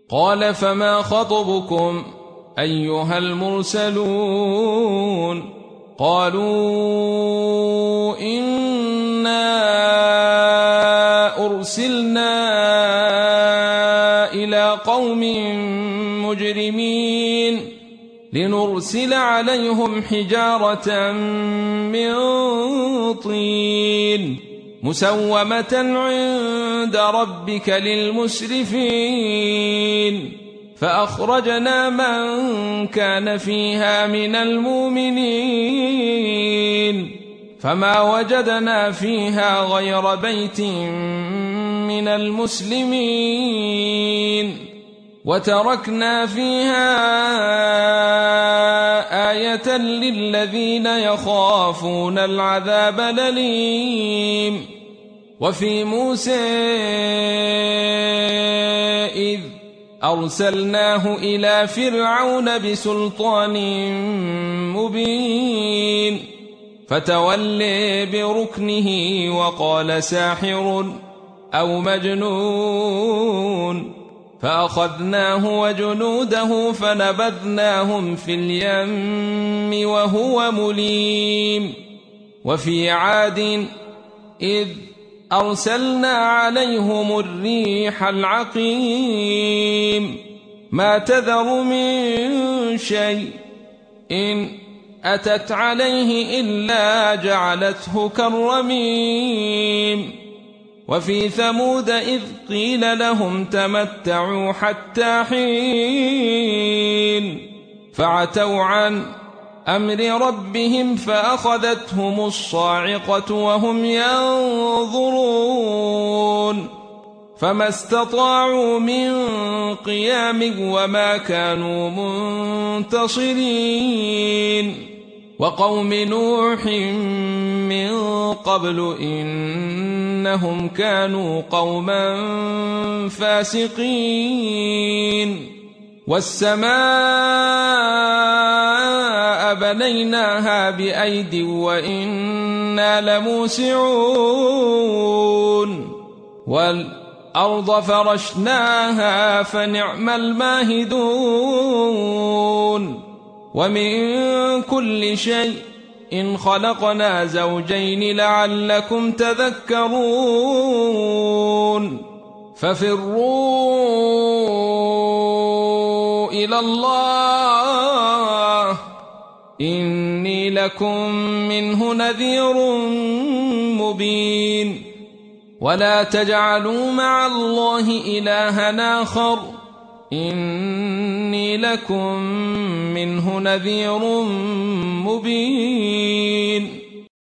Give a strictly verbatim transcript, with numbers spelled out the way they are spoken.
قال فما خطبكم أيها المرسلون قالوا إنا أرسلنا إلى قوم مجرمين لنرسل عليهم حجارة من طين مسومة عند ربك للمسرفين فأخرجنا من كان فيها من المؤمنين فما وجدنا فيها غير بيت من المسلمين وتركنا فيها آية للذين يخافون العذاب الأليم. وفي موسى إذ أرسلناه إلى فرعون بسلطان مبين فتولى بركنه وقال ساحر أو مجنون فأخذناه وجنوده فنبذناهم في اليم وهو مليم. وفي عاد إذ أرسلنا عليهم الريح العقيم ما تذر من شيء إن أتت عليه إلا جعلته كالرميم. وفي ثمود إذ قيل لهم تمتعوا حتى حين فعتوا عن أمر ربهم فأخذتهم الصاعقة وهم ينظرون فما استطاعوا من قيام وما كانوا منتصرين. وقوم نوح من قبل إنهم كانوا قوما فاسقين. والسماء بنيناها بأيد وإنا لموسعون والأرض فرشناها فنعم الماهدون. ومن كل شيء إن خلقنا زوجين لعلكم تذكرون. ففروا إلى الله إني لكم منه نذير مبين. ولا تجعلوا مع الله إلها آخر إني لكم منه نذير مبين.